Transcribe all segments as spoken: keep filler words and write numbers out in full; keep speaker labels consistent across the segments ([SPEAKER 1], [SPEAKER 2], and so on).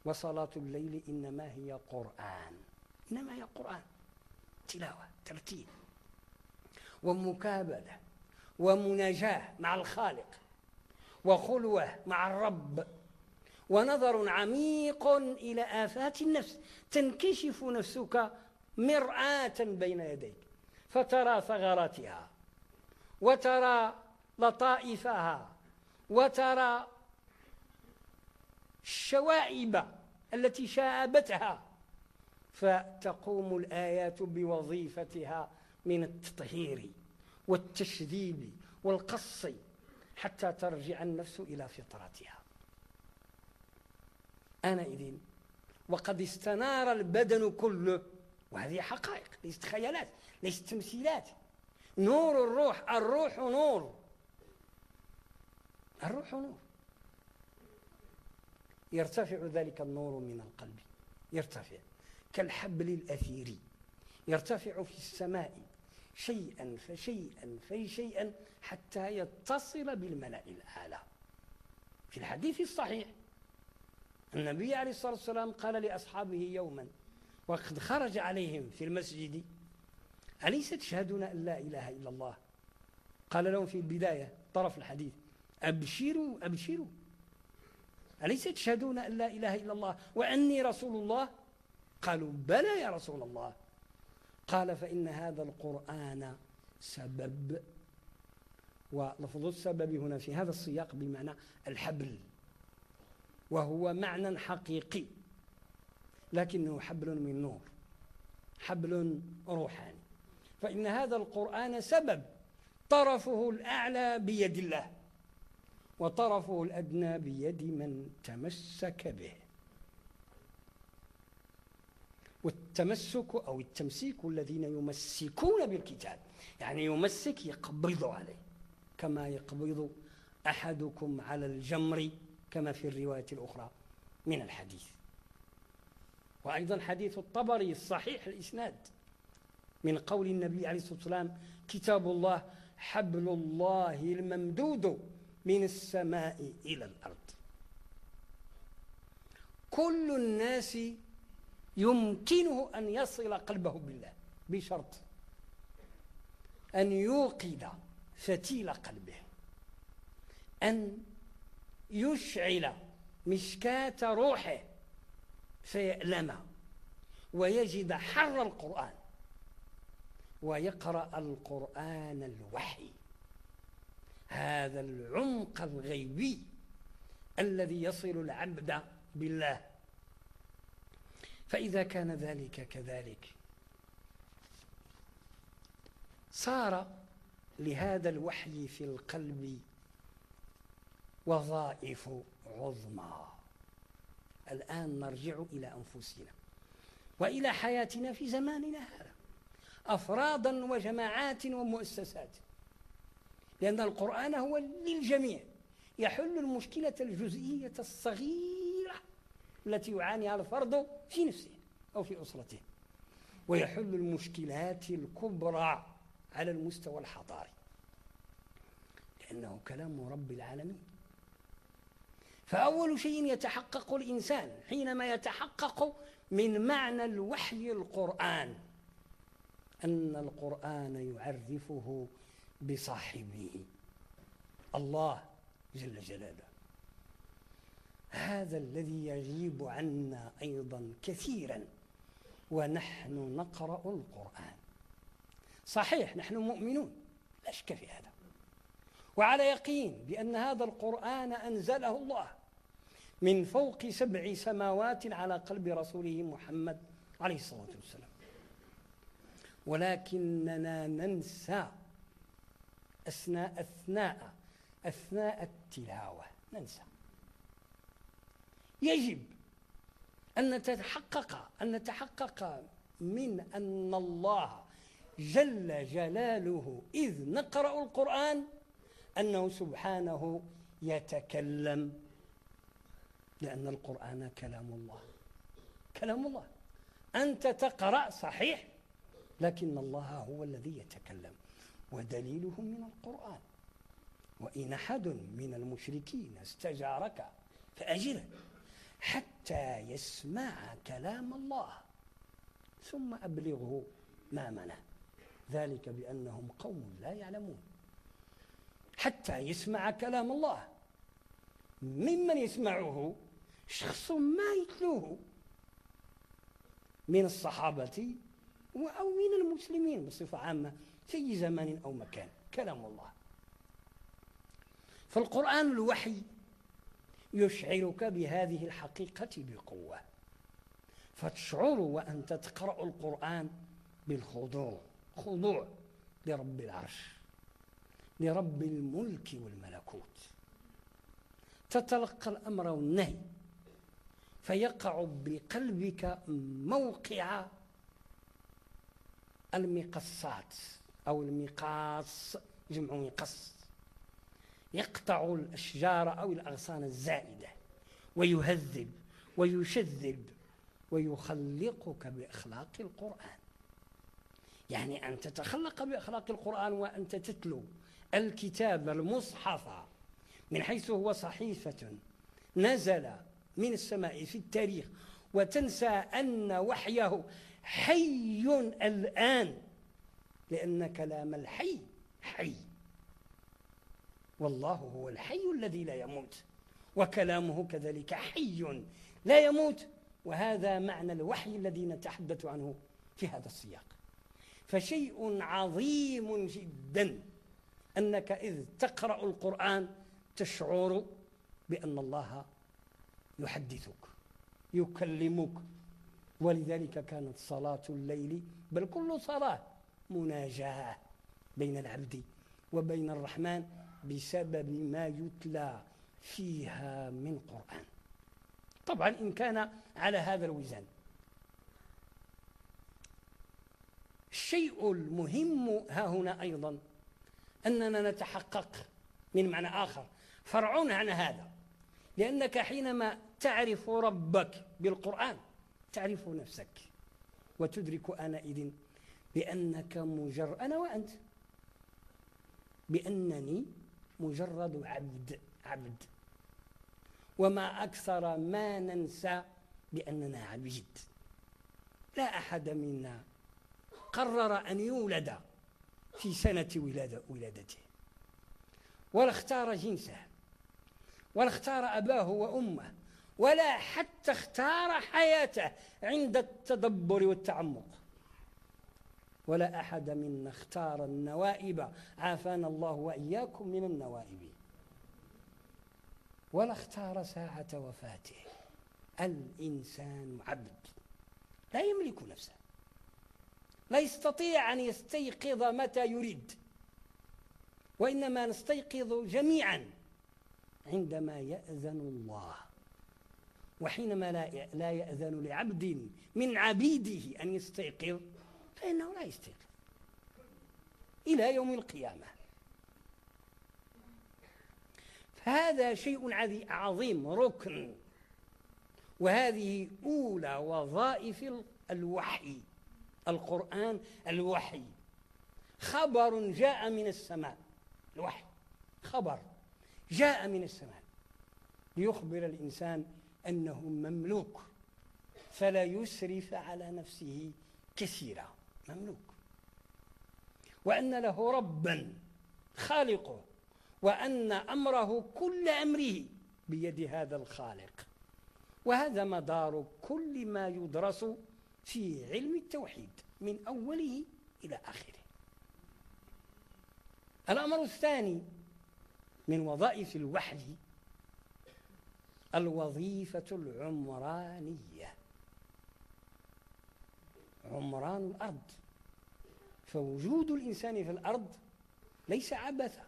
[SPEAKER 1] وصلاة الليل إنما هي قرآن، إنما هي قرآن، تلاوة، ترتيل، ومكابدة، ومناجاة مع الخالق، وخلوة مع الرب، ونظر عميق إلى آفات النفس. تنكشف نفسك مرآة بين يديك فترى ثغراتها، وترى لطائفها، وترى الشوائب التي شابتها، فتقوم الآيات بوظيفتها من التطهير والتشذيب والقص حتى ترجع النفس إلى فطرتها. آنئذ وقد استنار البدن كله، وهذه حقائق ليست خيالات، ليست تمثيلات. نور الروح، الروح نور، الروح نور. يرتفع ذلك النور من القلب، يرتفع كالحبل الأثيري، يرتفع في السماء شيئا فشيئا فشيئا حتى يتصل بالملأ الأعلى. في الحديث الصحيح النبي عليه الصلاة والسلام قال لأصحابه يوما وقد خرج عليهم في المسجد: أليس تشهدون أن لا إله إلا الله؟ قال لهم في البداية طرف الحديث: أبشروا أبشروا، أليس تشهدون أن لا إله إلا الله وأني رسول الله؟ قالوا: بلى يا رسول الله. قال: فإن هذا القرآن سبب، ولفظ السبب هنا في هذا السياق بمعنى الحبل، وهو معنى حقيقي، لكنه حبل من نور، حبل روحاني. فإن هذا القرآن سبب، طرفه الأعلى بيد الله، وطرفه الأدنى بيد من تمسك به. والتمسك أو التمسيك الذين يمسكون بالكتاب، يعني يمسك يقبض عليه كما يقبض أحدكم على الجمر، كما في الرواية الأخرى من الحديث. وأيضا حديث الطبري الصحيح الإسناد من قول النبي عليه الصلاة والسلام: كتاب الله حبل الله الممدود من السماء إلى الأرض. كل الناس يمكنه أن يصل قلبه بالله بشرط أن يوقد فتيل قلبه، أن يشعل مشكاة روحه فيألم ويجد حر القرآن، ويقرأ القرآن الوحي، هذا العمق الغيبي الذي يصل العبد بالله. فإذا كان ذلك كذلك، صار لهذا الوحي في القلب وظائف عظمى. الآن نرجع إلى أنفسنا وإلى حياتنا في زماننا هذا، أفرادا وجماعات ومؤسسات، لأن القرآن هو للجميع، يحل المشكلة الجزئية الصغيرة التي يعانيها الفرد في نفسه أو في أسرته، ويحل المشكلات الكبرى على المستوى الحضاري، لأنه كلام رب العالمين. فأول شيء يتحقق الإنسان حينما يتحقق من معنى الوحي القرآن أن القرآن يعرفه بصاحبه، الله جل جلاله، هذا الذي يغيب عنا أيضا كثيرا ونحن نقرأ القرآن. صحيح نحن مؤمنون لا شك في هذا، وعلى يقين بأن هذا القرآن أنزله الله من فوق سبع سماوات على قلب رسوله محمد عليه الصلاة والسلام، ولكننا ننسى أثناء أثناء أثناء التلاوة، ننسى. يجب أن نتحقق أن نتحقق من أن الله جل جلاله إذ نقرأ القرآن أنه سبحانه يتكلم، لأن القرآن كلام الله، كلام الله. أنت تقرأ صحيح، لكن الله هو الذي يتكلم، ودليله من القرآن: وإن أحد من المشركين استجارك فأجره حتى يسمع كلام الله ثم أبلغه مامنه، ذلك بأنهم قوم لا يعلمون. حتى يسمع كلام الله، ممن يسمعه شخص ما يتلوه من الصحابة أو من المسلمين بصفة عامة في أي زمان أو مكان، كلام الله. فالقرآن الوحي يشعرك بهذه الحقيقة بقوة، فتشعر وأنت تقرأ القرآن بالخضوع، خضوع لرب العرش، لرب الملك والملكوت. تتلقى الأمر والنهي فيقع بقلبك موقع المقصات أو المقاص، جمع مقص، يقطع الأشجار أو الأغصان الزائدة ويهذب ويشذب ويخلقك بأخلاق القرآن. يعني أن تتخلق بأخلاق القرآن وأنت تتلو الكتاب المصحف من حيث هو صحيفة نزل من السماء في التاريخ، وتنسى أن وحيه حي الآن، لأن كلام الحي حي، والله هو الحي الذي لا يموت، وكلامه كذلك حي لا يموت. وهذا معنى الوحي الذي نتحدث عنه في هذا السياق. فشيء عظيم جدا أنك إذ تقرأ القرآن تشعر بأن الله يحدثك يكلمك. ولذلك كانت صلاة الليل، بل كل صلاة، مناجاة بين العبد وبين الرحمن بسبب ما يتلى فيها من قرآن. طبعا إن كان على هذا الوزن. الشيء المهم ها هنا أيضا أننا نتحقق من معنى آخر فرع عن هذا، لأنك حينما تعرف ربك بالقرآن تعرف نفسك، وتدرك آنئذ بأنك مجرد، أنا وأنت، بأنني مجرد عبد عبد وما أكثر ما ننسى بأننا عبيد. لا أحد منا قرر أن يولد في سنة ولادة ولادته، ولا اختار جنسه، ولا اختار أباه وأمه، ولا حتى اختار حياته عند التدبر والتعمق. ولا أحد منا اختار النوائب، عافانا الله وإياكم من النوائب، ولا اختار ساعة وفاته. الإنسان عبد لا يملك نفسه، لا يستطيع أن يستيقظ متى يريد، وإنما نستيقظ جميعا عندما يأذن الله. وحينما لا يأذن لعبد من عبيده أن يستيقظ فإنه لا يستيقظ إلى يوم القيامة. فهذا شيء عظيم، ركن، وهذه أولى وظائف الوحي. القرآن الوحي، خبر جاء من السماء. الوحي خبر جاء من السماء ليخبر الإنسان أنه مملوك، فلا يسرف على نفسه كثيرا، مملوك، وأن له ربا خالقه، وأن أمره كل أمره بيد هذا الخالق. وهذا مدار كل ما يدرس في علم التوحيد من أوله إلى آخره. الأمر الثاني من وظائف الوحي الوظيفة العمرانية، عمران الأرض. فوجود الإنسان في الأرض ليس عبثا،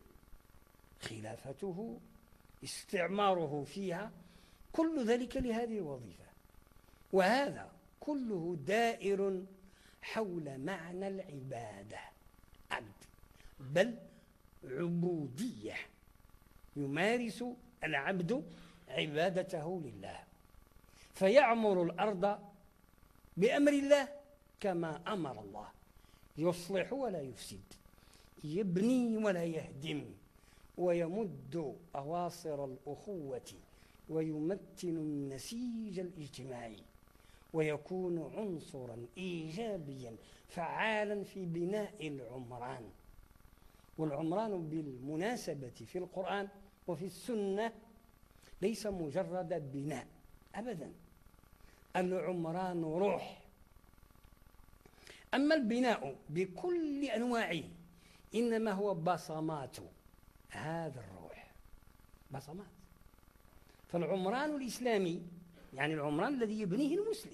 [SPEAKER 1] خلافته، استعماره فيها، كل ذلك لهذه الوظيفة. وهذا كله دائر حول معنى العبادة، عبد بل عبودية، يمارس العبد عبادته لله، فيعمر الأرض بأمر الله كما أمر الله، يصلح ولا يفسد، يبني ولا يهدم، ويمد أواصر الأخوة ويمثل النسيج الاجتماعي، ويكون عنصرا إيجابيا فعالا في بناء العمران. والعمران بالمناسبة في القرآن وفي السنة ليس مجرد بناء أبدا، العمران روح. أما البناء بكل أنواعه إنما هو بصمات هذا الروح، بصمات. فالعمران الإسلامي يعني العمران الذي يبنيه المسلم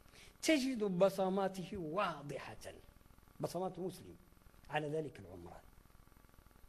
[SPEAKER 1] تجد بصماته واضحة، بصمات المسلم على ذلك العمران.